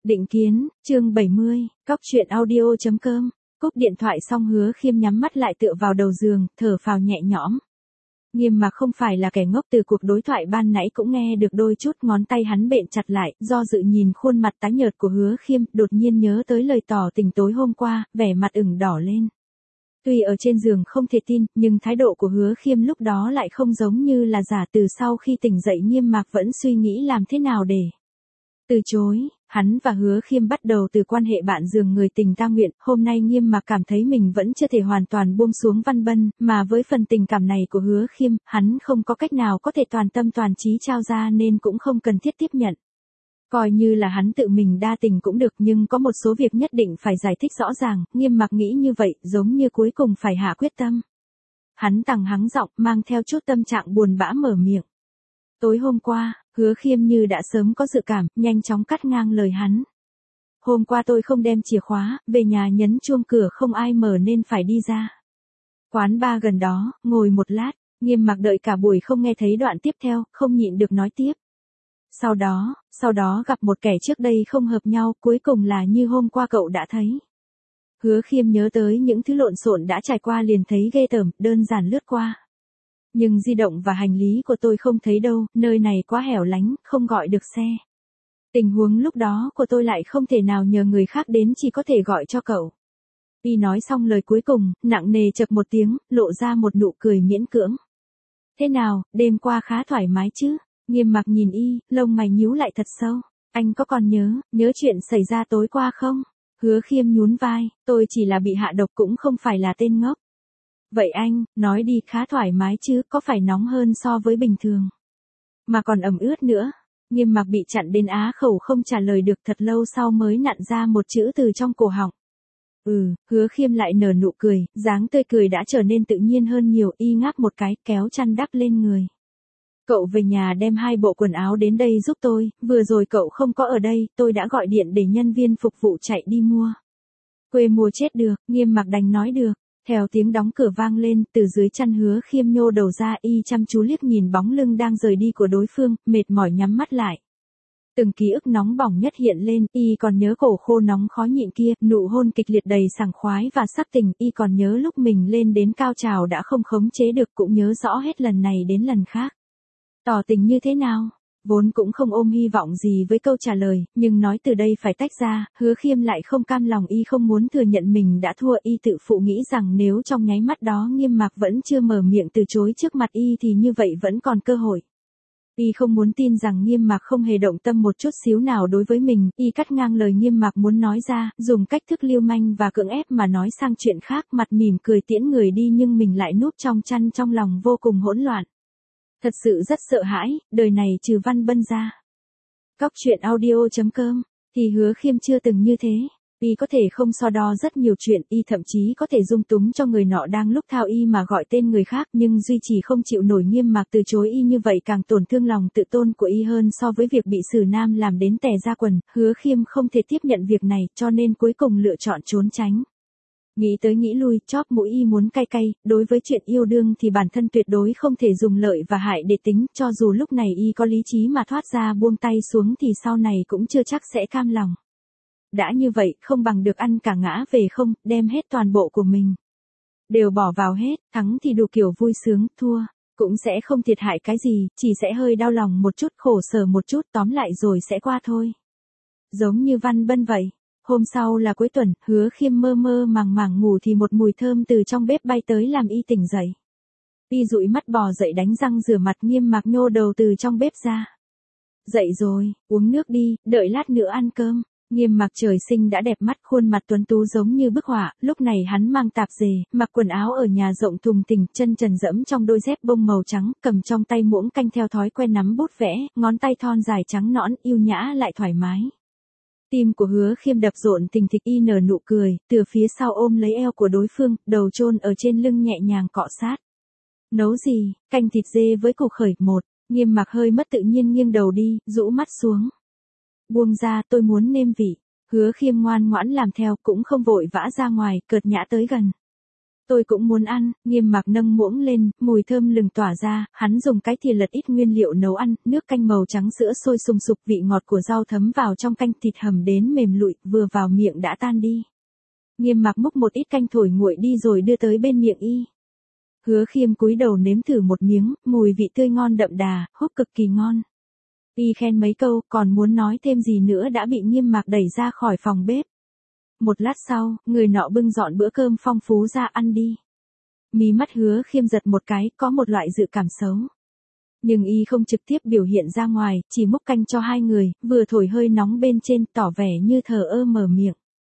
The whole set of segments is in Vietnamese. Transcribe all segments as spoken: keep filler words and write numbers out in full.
Định kiến, chương bảy mươi, cóc truyện audio chấm com. Cúp điện thoại xong Hứa Khiêm nhắm mắt lại tựa vào đầu giường, thở phào nhẹ nhõm. Nghiêm Mặc không phải là kẻ ngốc, từ cuộc đối thoại ban nãy cũng nghe được đôi chút, ngón tay hắn bện chặt lại, do dự nhìn khuôn mặt tái nhợt của Hứa Khiêm, đột nhiên nhớ tới lời tỏ tình tối hôm qua, vẻ mặt ửng đỏ lên. Tuy ở trên giường không thể tin, nhưng thái độ của Hứa Khiêm lúc đó lại không giống như là giả. Từ sau khi tỉnh dậy Nghiêm Mặc vẫn suy nghĩ làm thế nào để từ chối. Hắn và Hứa Khiêm bắt đầu từ quan hệ bạn giường người tình ta nguyện, hôm nay Nghiêm Mặc cảm thấy mình vẫn chưa thể hoàn toàn buông xuống Văn Bân, mà với phần tình cảm này của Hứa Khiêm, hắn không có cách nào có thể toàn tâm toàn trí trao ra nên cũng không cần thiết tiếp nhận. Coi như là hắn tự mình đa tình cũng được, nhưng có một số việc nhất định phải giải thích rõ ràng. Nghiêm Mặc nghĩ như vậy, giống như cuối cùng phải hạ quyết tâm. Hắn tằng hắng giọng, mang theo chút tâm trạng buồn bã mở miệng. Tối hôm qua, Hứa Khiêm như đã sớm có dự cảm, nhanh chóng cắt ngang lời hắn. Hôm qua tôi không đem chìa khóa, về nhà nhấn chuông cửa không ai mở nên phải đi ra quán bar gần đó, ngồi một lát. Nghiêm Mặc đợi cả buổi không nghe thấy đoạn tiếp theo, không nhịn được nói tiếp. Sau đó, sau đó gặp một kẻ trước đây không hợp nhau, cuối cùng là như hôm qua cậu đã thấy. Hứa Khiêm nhớ tới những thứ lộn xộn đã trải qua liền thấy ghê tởm, đơn giản lướt qua. Nhưng di động và hành lý của tôi không thấy đâu, nơi này quá hẻo lánh, không gọi được xe. Tình huống lúc đó của tôi lại không thể nào nhờ người khác đến, chỉ có thể gọi cho cậu. Y nói xong lời cuối cùng, nặng nề chậc một tiếng, lộ ra một nụ cười miễn cưỡng. Thế nào, đêm qua khá thoải mái chứ? Nghiêm Mặc nhìn Y, lông mày nhíu lại thật sâu. Anh có còn nhớ, nhớ chuyện xảy ra tối qua không? Hứa Khiêm nhún vai, tôi chỉ là bị hạ độc cũng không phải là tên ngốc. Vậy anh, nói đi, khá thoải mái chứ, có phải nóng hơn so với bình thường? Mà còn ẩm ướt nữa. Nghiêm Mặc bị chặn đến á khẩu không trả lời được, thật lâu sau mới nặn ra một chữ từ trong cổ họng. Ừ, Hứa Khiêm lại nở nụ cười, dáng tươi cười đã trở nên tự nhiên hơn nhiều. Y ngáp một cái, kéo chăn đắp lên người. Cậu về nhà đem hai bộ quần áo đến đây giúp tôi, vừa rồi cậu không có ở đây, tôi đã gọi điện để nhân viên phục vụ chạy đi mua. Quê mua chết được, Nghiêm Mặc đành nói được. Theo tiếng đóng cửa vang lên, từ dưới chăn Hứa Khiêm nhô đầu ra, Y chăm chú liếc nhìn bóng lưng đang rời đi của đối phương, mệt mỏi nhắm mắt lại. Từng ký ức nóng bỏng nhất hiện lên, Y còn nhớ cổ khô nóng khó nhịn kia, nụ hôn kịch liệt đầy sảng khoái và sắc tình. Y còn nhớ lúc mình lên đến cao trào đã không khống chế được, cũng nhớ rõ hết lần này đến lần khác. Tỏ tình như thế nào? Vốn cũng không ôm hy vọng gì với câu trả lời, nhưng nói từ đây phải tách ra, Hứa Khiêm lại không cam lòng. Y không muốn thừa nhận mình đã thua. Y tự phụ nghĩ rằng nếu trong nháy mắt đó Nghiêm Mặc vẫn chưa mở miệng từ chối trước mặt Y thì như vậy vẫn còn cơ hội. Y không muốn tin rằng Nghiêm Mặc không hề động tâm một chút xíu nào đối với mình. Y cắt ngang lời Nghiêm Mặc muốn nói ra, dùng cách thức lưu manh và cưỡng ép mà nói sang chuyện khác, mặt mỉm cười tiễn người đi, nhưng mình lại núp trong chăn, trong lòng vô cùng hỗn loạn. Thật sự rất sợ hãi, đời này trừ Văn Bân ra. Cóc truyện audio chấm com, thì Hứa Khiêm chưa từng như thế. Y có thể không so đo rất nhiều chuyện, Y thậm chí có thể dung túng cho người nọ đang lúc thao Y mà gọi tên người khác, nhưng duy trì không chịu nổi Nghiêm Mặc từ chối Y như vậy càng tổn thương lòng tự tôn của Y hơn so với việc bị Sử Nam làm đến tè ra quần. Hứa Khiêm không thể tiếp nhận việc này, cho nên cuối cùng lựa chọn trốn tránh. Nghĩ tới nghĩ lui, chóp mũi Y muốn cay cay, đối với chuyện yêu đương thì bản thân tuyệt đối không thể dùng lợi và hại để tính, cho dù lúc này Y có lý trí mà thoát ra buông tay xuống thì sau này cũng chưa chắc sẽ cam lòng. Đã như vậy, không bằng được ăn cả ngã về không, đem hết toàn bộ của mình đều bỏ vào hết, thắng thì đủ kiểu vui sướng, thua cũng sẽ không thiệt hại cái gì, chỉ sẽ hơi đau lòng một chút, khổ sở một chút, tóm lại rồi sẽ qua thôi. Giống như Văn Bân vậy. Hôm sau là cuối tuần, Hứa Khiêm mơ mơ màng màng ngủ thì một mùi thơm từ trong bếp bay tới làm Y tỉnh dậy. Y dụi mắt bò dậy đánh răng rửa mặt. Nghiêm Mặc nhô đầu từ trong bếp ra. Dậy rồi, uống nước đi, đợi lát nữa ăn cơm. Nghiêm Mặc trời sinh đã đẹp mắt, khuôn mặt tuấn tú giống như bức họa. Lúc này hắn mang tạp dề, mặc quần áo ở nhà rộng thùng thình, chân trần dẫm trong đôi dép bông màu trắng, cầm trong tay muỗng canh theo thói quen nắm bút vẽ, ngón tay thon dài trắng nõn, yêu nhã lại thoải mái. Tim của Hứa Khiêm đập rộn thình thịch. Y nở nụ cười, từ phía sau ôm lấy eo của đối phương, đầu chôn ở trên lưng nhẹ nhàng cọ sát. Nấu gì? Canh thịt dê với củ khởi. Một. Nghiêm Mặc hơi mất tự nhiên nghiêng đầu đi, rũ mắt xuống. Buông ra, tôi muốn nêm vị. Hứa Khiêm ngoan ngoãn làm theo, cũng không vội vã ra ngoài, cợt nhã tới gần. Tôi cũng muốn ăn, Nghiêm Mạc nâng muỗng lên, mùi thơm lừng tỏa ra, hắn dùng cái thìa lật ít nguyên liệu nấu ăn, nước canh màu trắng sữa sôi sùng sục, vị ngọt của rau thấm vào trong canh, thịt hầm đến mềm lụi, vừa vào miệng đã tan đi. Nghiêm Mạc múc một ít canh thổi nguội đi rồi đưa tới bên miệng y. Hứa Khiêm cúi đầu nếm thử một miếng, mùi vị tươi ngon đậm đà, húp cực kỳ ngon. Y khen mấy câu, còn muốn nói thêm gì nữa đã bị Nghiêm Mạc đẩy ra khỏi phòng bếp. Một lát sau, người nọ bưng dọn bữa cơm phong phú ra ăn đi. Mí mắt Hứa Khiêm giật một cái, có một loại dự cảm xấu. Nhưng y không trực tiếp biểu hiện ra ngoài, chỉ múc canh cho hai người, vừa thổi hơi nóng bên trên, tỏ vẻ như thờ ơ mở miệng.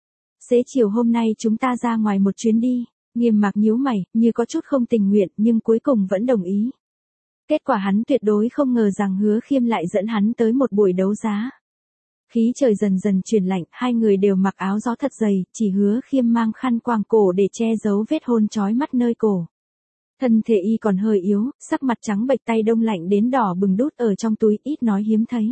Xế chiều hôm nay chúng ta ra ngoài một chuyến đi. Nghiêm Mạc nhíu mày, như có chút không tình nguyện, nhưng cuối cùng vẫn đồng ý. Kết quả hắn tuyệt đối không ngờ rằng Hứa Khiêm lại dẫn hắn tới một buổi đấu giá. Khí trời dần dần chuyển lạnh, hai người đều mặc áo gió thật dày, chỉ Hứa Khiêm mang khăn quàng cổ để che giấu vết hôn chói mắt nơi cổ. Thân thể y còn hơi yếu, sắc mặt trắng bệch, tay đông lạnh đến đỏ bừng, đút ở trong túi, ít nói hiếm thấy.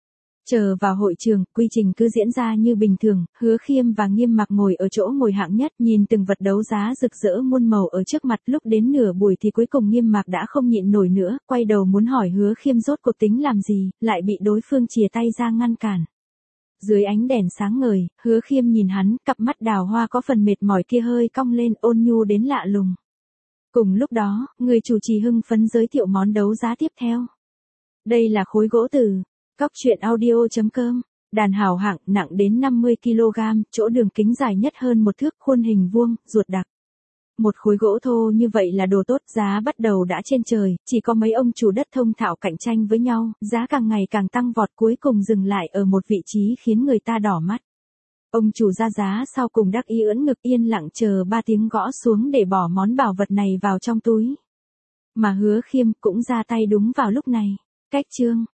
Chờ vào hội trường, quy trình cứ diễn ra như bình thường, Hứa Khiêm và Nghiêm Mạc ngồi ở chỗ ngồi hạng nhất, nhìn từng vật đấu giá rực rỡ muôn màu ở trước mặt. Lúc đến nửa buổi thì cuối cùng Nghiêm Mạc đã không nhịn nổi nữa, quay đầu muốn hỏi Hứa Khiêm rốt cuộc tính làm gì, lại bị đối phương chìa tay ra ngăn cản. Dưới ánh đèn sáng ngời, Hứa Khiêm nhìn hắn, cặp mắt đào hoa có phần mệt mỏi kia hơi cong lên, ôn nhu đến lạ lùng. Cùng lúc đó, người chủ trì hưng phấn giới thiệu món đấu giá tiếp theo. Đây là khối gỗ từ Cóc Truyện Audio chấm com, đàn hào hạng, nặng đến năm mươi ki lô gam, chỗ đường kính dài nhất hơn một thước, khuôn hình vuông, ruột đặc. Một khối gỗ thô như vậy là đồ tốt, giá bắt đầu đã trên trời, chỉ có mấy ông chủ đất thông thạo cạnh tranh với nhau, giá càng ngày càng tăng vọt, cuối cùng dừng lại ở một vị trí khiến người ta đỏ mắt. Ông chủ ra giá sau cùng đắc ý ưỡn ngực, yên lặng chờ ba tiếng gõ xuống để bỏ món bảo vật này vào trong túi. Mà Hứa Khiêm cũng ra tay đúng vào lúc này. Cách chương